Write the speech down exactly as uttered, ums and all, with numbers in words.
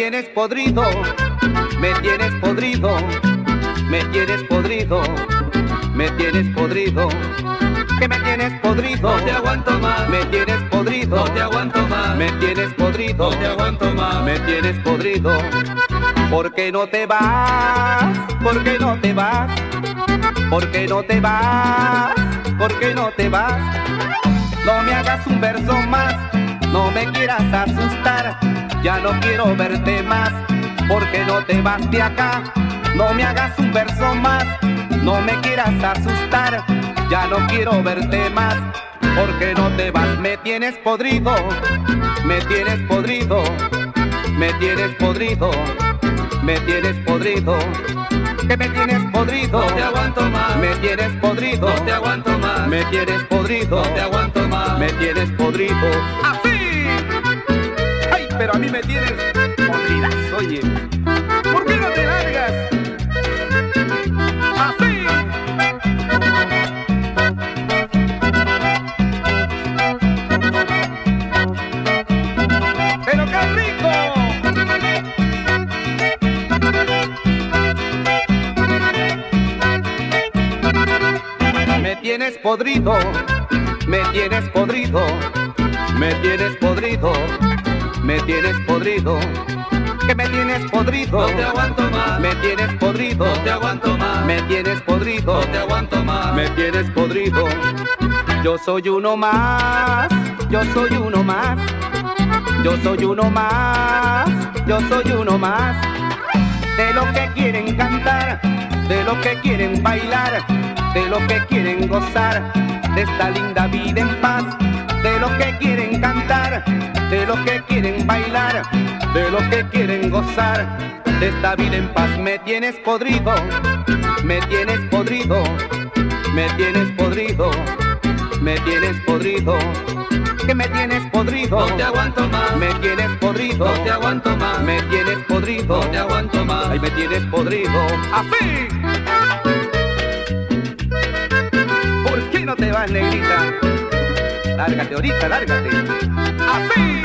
tienes podrido, me tienes podrido, me tienes podrido, me tienes podrido, que me tienes podrido, no te aguanto más, me tienes podrido, no te aguanto más, me tienes podrido, no te aguanto más, me tienes podrido. ¿Por qué no te vas? ¿Por qué no te vas? ¿Por qué no te vas? ¿Por qué no te vas? No me hagas un verso más, no me quieras asustar, ya no quiero verte más. ¿Por qué no te vas de acá? No me hagas un verso más, no me quieras asustar, ya no quiero verte más. ¿Por qué no te vas? Me tienes podrido, me tienes podrido, me tienes podrido, me tienes podrido, que me tienes podrido, no te aguanto más, me tienes podrido, no te aguanto más, me tienes podrido, no te aguanto más, me tienes podrido. ¡Así! ¡Ay, pero a mí me tienes podridas, oye! ¿Por qué no te largas? ¡Así! ¡Pero qué rico! Me tienes podrido, me tienes podrido, me tienes podrido, me tienes podrido, que me tienes podrido, no te aguanto más, me tienes podrido, no te aguanto más, me tienes podrido, no te aguanto más, me tienes podrido. Yo soy uno más, yo soy uno más, yo soy uno más, yo soy uno más, de lo que quieren cantar, de lo que quieren bailar, de lo que quieren gozar, de esta linda vida en paz, de lo que quieren cantar, de lo que quieren bailar, de lo que quieren gozar, de esta vida en paz. Me tienes podrido, me tienes podrido, me tienes podrido, me tienes podrido, que me tienes podrido, no te aguanto más, me tienes podrido, no te aguanto más, me tienes podrido, no te aguanto más, ay, me tienes podrido. ¡Así! ¿Por qué no te vas, negrita? Lárgate ahorita, lárgate. ¡Así!